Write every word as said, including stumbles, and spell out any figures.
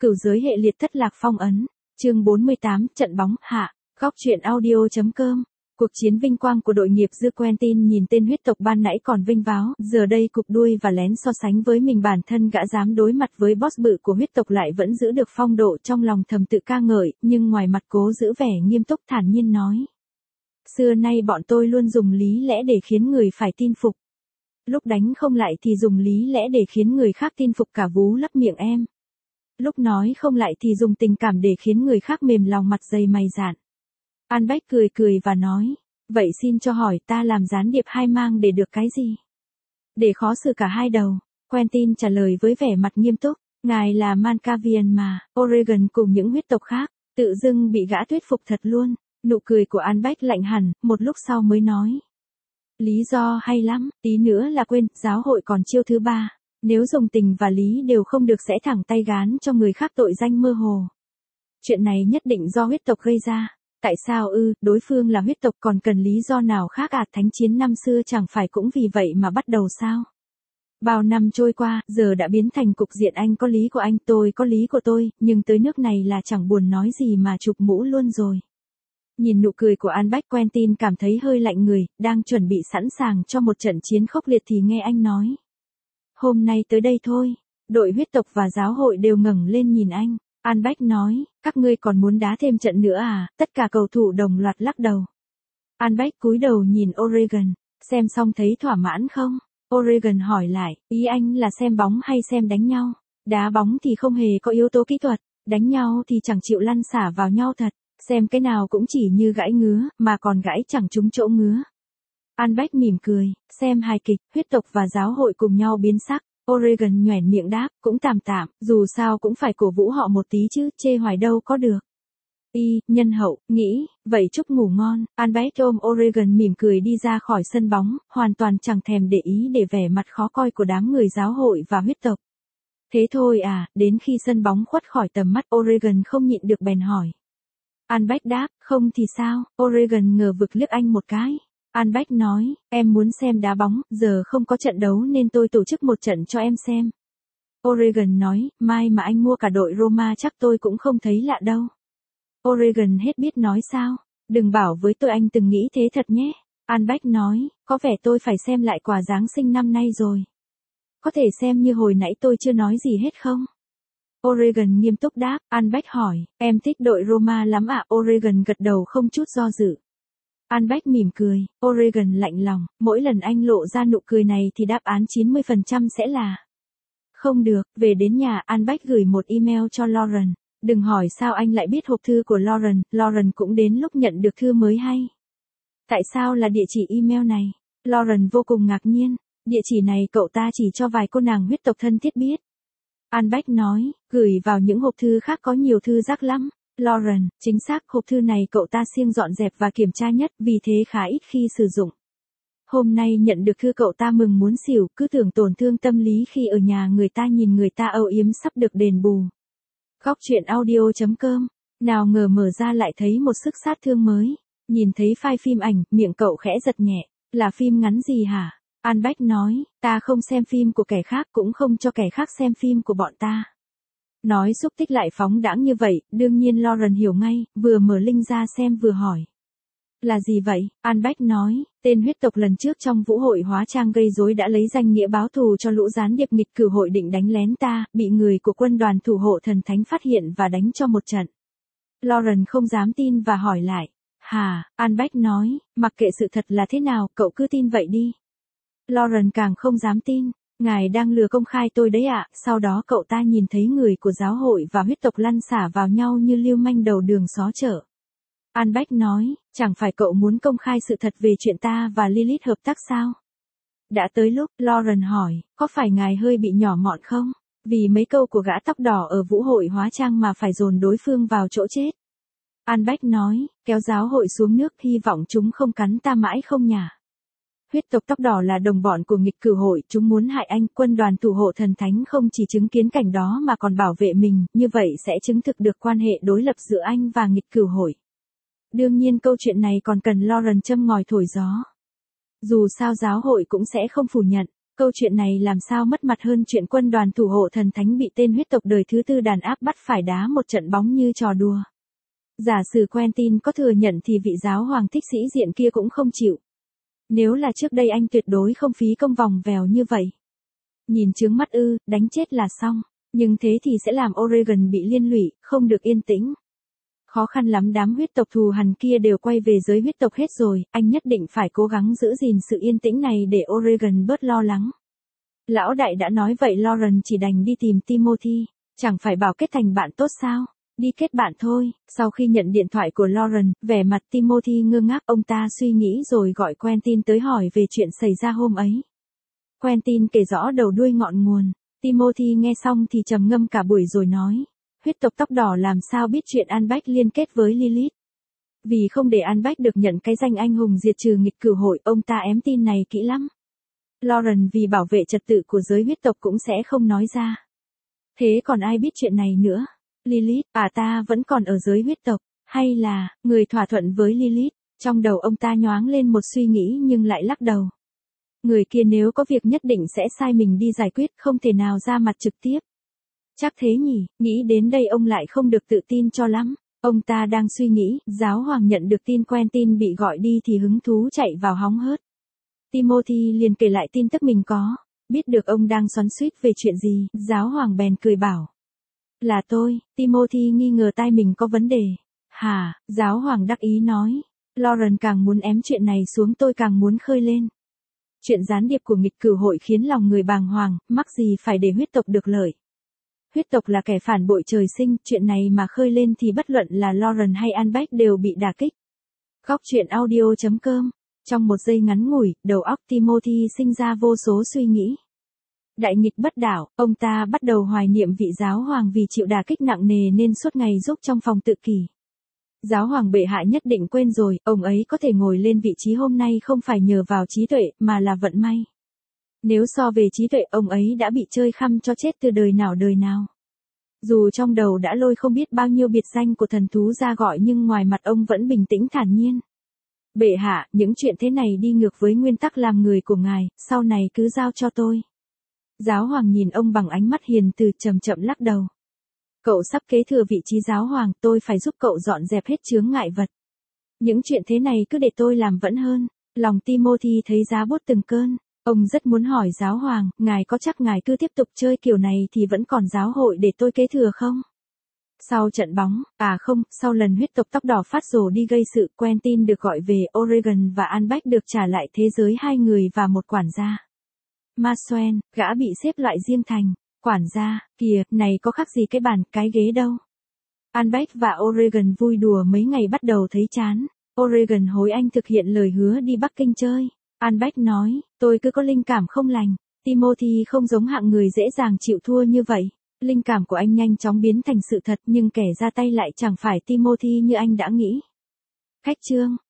Cửu giới hệ liệt thất lạc phong ấn. Chương bốn mươi tám, trận bóng, hạ. Góc truyện audio chấm com. Cuộc chiến vinh quang của đội nghiệp dư Quentin nhìn tên huyết tộc ban nãy còn vinh váo, giờ đây cụp đuôi và lén so sánh với mình, bản thân gã dám đối mặt với boss bự của huyết tộc lại vẫn giữ được phong độ, trong lòng thầm tự ca ngợi, nhưng ngoài mặt cố giữ vẻ nghiêm túc thản nhiên nói. Xưa nay bọn tôi luôn dùng lý lẽ để khiến người phải tin phục. Lúc đánh không lại thì dùng lý lẽ để khiến người khác tin phục cả vú lấp miệng em. Lúc nói không lại thì dùng tình cảm để khiến người khác mềm lòng mặt dày mày dạn. An Bách cười cười và nói, vậy xin cho hỏi ta làm gián điệp hai mang để được cái gì? Để khó xử cả hai đầu. Quentin trả lời với vẻ mặt nghiêm túc, ngài là Mancavian mà, Oregon cùng những huyết tộc khác, tự dưng bị gã thuyết phục thật luôn. Nụ cười của An Bách lạnh hẳn, một lúc sau mới nói. Lý do hay lắm, tí nữa là quên, giáo hội còn chiêu thứ ba. Nếu dùng tình và lý đều không được sẽ thẳng tay gán cho người khác tội danh mơ hồ. Chuyện này nhất định do huyết tộc gây ra. Tại sao ư, đối phương là huyết tộc còn cần lý do nào khác à? Thánh chiến năm xưa chẳng phải cũng vì vậy mà bắt đầu sao? Bao năm trôi qua, giờ đã biến thành cục diện anh có lý của anh, tôi có lý của tôi, nhưng tới nước này là chẳng buồn nói gì mà chụp mũ luôn rồi. Nhìn nụ cười của An Bách, Quentin cảm thấy hơi lạnh người, đang chuẩn bị sẵn sàng cho một trận chiến khốc liệt thì nghe anh nói. Hôm nay tới đây thôi, đội huyết tộc và giáo hội đều ngẩng lên nhìn anh. An Bách nói, các ngươi còn muốn đá thêm trận nữa à? Tất cả cầu thủ đồng loạt lắc đầu. An Bách cúi đầu nhìn Oregon, xem xong thấy thỏa mãn không? Oregon hỏi lại, ý anh là xem bóng hay xem đánh nhau? Đá bóng thì không hề có yếu tố kỹ thuật, đánh nhau thì chẳng chịu lăn xả vào nhau thật, xem cái nào cũng chỉ như gãi ngứa, mà còn gãi chẳng trúng chỗ ngứa. An Bách mỉm cười, xem hài kịch, huyết tộc và giáo hội cùng nhau biến sắc. Oregon nhoẻn miệng đáp, cũng tạm tạm, dù sao cũng phải cổ vũ họ một tí chứ, chê hoài đâu có được. Y, nhân hậu, nghĩ, vậy chúc ngủ ngon. An Bách ôm Oregon mỉm cười đi ra khỏi sân bóng, hoàn toàn chẳng thèm để ý để vẻ mặt khó coi của đám người giáo hội và huyết tộc. Thế thôi à, đến khi sân bóng khuất khỏi tầm mắt Oregon không nhịn được bèn hỏi. An Bách đáp, không thì sao? Oregon ngờ vực liếc anh một cái. An Bách nói, em muốn xem đá bóng, giờ không có trận đấu nên tôi tổ chức một trận cho em xem. Oregon nói, mai mà anh mua cả đội Roma chắc tôi cũng không thấy lạ đâu. Oregon hết biết nói sao, đừng bảo với tôi anh từng nghĩ thế thật nhé. An Bách nói, có vẻ tôi phải xem lại quà Giáng sinh năm nay rồi. Có thể xem như hồi nãy tôi chưa nói gì hết không? Oregon nghiêm túc đáp. An Bách hỏi, em thích đội Roma lắm ạ? Oregon gật đầu không chút do dự. An Bách mỉm cười, Oregon lạnh lòng, mỗi lần anh lộ ra nụ cười này thì đáp án chín mươi phần trăm sẽ là không được. Về đến nhà, An Bách gửi một email cho Lauren. Đừng hỏi sao anh lại biết hộp thư của Lauren, Lauren cũng đến lúc nhận được thư mới hay. Tại sao là địa chỉ email này? Lauren vô cùng ngạc nhiên, địa chỉ này cậu ta chỉ cho vài cô nàng huyết tộc thân thiết biết. An Bách nói, gửi vào những hộp thư khác có nhiều thư rác lắm. Lauren, chính xác, hộp thư này cậu ta siêng dọn dẹp và kiểm tra nhất, vì thế khá ít khi sử dụng. Hôm nay nhận được thư cậu ta mừng muốn xỉu, cứ tưởng tổn thương tâm lý khi ở nhà người ta nhìn người ta âu yếm sắp được đền bù. Góc truyện audio chấm com, nào ngờ mở ra lại thấy một sức sát thương mới. Nhìn thấy file phim ảnh, miệng cậu khẽ giật nhẹ, là phim ngắn gì hả? An Bách nói, ta không xem phim của kẻ khác cũng không cho kẻ khác xem phim của bọn ta. Nói xúc tích lại phóng đãng như vậy, đương nhiên Lauren hiểu ngay, vừa mở link ra xem vừa hỏi. Là gì vậy? An Bách nói, tên huyết tộc lần trước trong vũ hội hóa trang gây rối đã lấy danh nghĩa báo thù cho lũ gián điệp nghịch cử hội định đánh lén ta, bị người của quân đoàn thủ hộ thần thánh phát hiện và đánh cho một trận. Lauren không dám tin và hỏi lại. Hà, An Bách nói, mặc kệ sự thật là thế nào, cậu cứ tin vậy đi. Lauren càng không dám tin. Ngài đang lừa công khai tôi đấy ạ. Sau đó cậu ta nhìn thấy người của giáo hội và huyết tộc lăn xả vào nhau như lưu manh đầu đường xó chợ. An Bách nói, chẳng phải cậu muốn công khai sự thật về chuyện ta và Lilith hợp tác sao? Đã tới lúc, Lauren hỏi, có phải ngài hơi bị nhỏ mọn không? Vì mấy câu của gã tóc đỏ ở vũ hội hóa trang mà phải dồn đối phương vào chỗ chết. An Bách nói, kéo giáo hội xuống nước, hy vọng chúng không cắn ta mãi không nhỉ? Huyết tộc tóc đỏ là đồng bọn của nghịch cử hội, chúng muốn hại anh, quân đoàn thủ hộ thần thánh không chỉ chứng kiến cảnh đó mà còn bảo vệ mình, như vậy sẽ chứng thực được quan hệ đối lập giữa anh và nghịch cử hội. Đương nhiên câu chuyện này còn cần Lauren châm ngòi thổi gió. Dù sao giáo hội cũng sẽ không phủ nhận, Câu chuyện này làm sao mất mặt hơn chuyện quân đoàn thủ hộ thần thánh bị tên huyết tộc đời thứ tư đàn áp bắt phải đá một trận bóng như trò đùa. Giả sử Quentin có thừa nhận thì vị giáo hoàng thích sĩ diện kia cũng không chịu. Nếu là trước đây anh tuyệt đối không phí công vòng vèo như vậy. Nhìn chướng mắt ư, đánh chết là xong. Nhưng thế thì sẽ làm Oregon bị liên lụy, không được yên tĩnh. Khó khăn lắm đám huyết tộc thù hằn kia đều quay về giới huyết tộc hết rồi, anh nhất định phải cố gắng giữ gìn sự yên tĩnh này để Oregon bớt lo lắng. Lão đại đã nói vậy Lauren chỉ đành đi tìm Timothy, chẳng phải bảo kết thành bạn tốt sao, đi kết bạn thôi. Sau khi nhận điện thoại của Lauren, vẻ mặt Timothy ngơ ngác, ông ta suy nghĩ rồi gọi Quentin tới hỏi về chuyện xảy ra hôm ấy. Quentin kể rõ đầu đuôi ngọn nguồn, Timothy nghe xong thì trầm ngâm cả buổi rồi nói. Huyết tộc tóc đỏ làm sao biết chuyện Albrecht liên kết với Lilith. Vì không để Albrecht được nhận cái danh anh hùng diệt trừ nghịch cửu hội, ông ta ém tin này kỹ lắm. Lauren vì bảo vệ trật tự của giới huyết tộc cũng sẽ không nói ra. Thế còn ai biết chuyện này nữa? Lilith, à ta vẫn còn ở giới huyết tộc, hay là, người thỏa thuận với Lilith? Trong đầu ông ta nhoáng lên một suy nghĩ nhưng lại lắc đầu. Người kia nếu có việc nhất định sẽ sai mình đi giải quyết, không thể nào ra mặt trực tiếp. Chắc thế nhỉ, nghĩ đến đây ông lại không được tự tin cho lắm. Ông ta đang suy nghĩ, giáo hoàng nhận được tin Quentin bị gọi đi thì hứng thú chạy vào hóng hớt. Timothy liền kể lại tin tức mình có, biết được ông đang xoắn xuýt về chuyện gì, giáo hoàng bèn cười bảo. Là tôi. Timothy nghi ngờ tai mình có vấn đề. Hả, giáo hoàng đắc ý nói. Lauren càng muốn ém chuyện này xuống tôi càng muốn khơi lên. Chuyện gián điệp của nghịch cửu hội khiến lòng người bàng hoàng, mắc gì phải để huyết tộc được lợi. Huyết tộc là kẻ phản bội trời sinh, chuyện này mà khơi lên thì bất luận là Lauren hay Albrecht đều bị đả kích. Góc truyện audio chấm com. Trong một giây ngắn ngủi, đầu óc Timothy sinh ra vô số suy nghĩ. Đại nghịch bất đảo, ông ta bắt đầu hoài niệm vị giáo hoàng vì chịu đả kích nặng nề nên suốt ngày giúp trong phòng tự kỷ. Giáo hoàng bệ hạ nhất định quên rồi, ông ấy có thể ngồi lên vị trí hôm nay không phải nhờ vào trí tuệ, mà là vận may. Nếu so về trí tuệ, ông ấy đã bị chơi khăm cho chết từ đời nào đời nào. Dù trong đầu đã lôi không biết bao nhiêu biệt danh của thần thú ra gọi nhưng ngoài mặt ông vẫn bình tĩnh thản nhiên. Bệ hạ, những chuyện thế này đi ngược với nguyên tắc làm người của ngài, sau này cứ giao cho tôi. Giáo hoàng nhìn ông bằng ánh mắt hiền từ, chậm chậm lắc đầu. Cậu sắp kế thừa vị trí giáo hoàng, tôi phải giúp cậu dọn dẹp hết chướng ngại vật. Những chuyện thế này cứ để tôi làm vẫn hơn. Lòng Timothy thấy giá bút từng cơn. Ông rất muốn hỏi giáo hoàng, ngài có chắc ngài cứ tiếp tục chơi kiểu này thì vẫn còn giáo hội để tôi kế thừa không? Sau trận bóng, à không, sau lần huyết tộc tóc đỏ phát rồ đi gây sự, Quentin được gọi về Oregon và Albrecht được trả lại thế giới hai người và một quản gia. Maxwell, gã bị xếp loại riêng thành quản gia, kìa, này có khác gì cái bàn, cái ghế đâu. Albrecht và Oregon vui đùa mấy ngày bắt đầu thấy chán. Oregon hối anh thực hiện lời hứa đi Bắc Kinh chơi. Albrecht nói, tôi cứ có linh cảm không lành. Timothy không giống hạng người dễ dàng chịu thua như vậy. Linh cảm của anh nhanh chóng biến thành sự thật nhưng kẻ ra tay lại chẳng phải Timothy như anh đã nghĩ. Khách trương.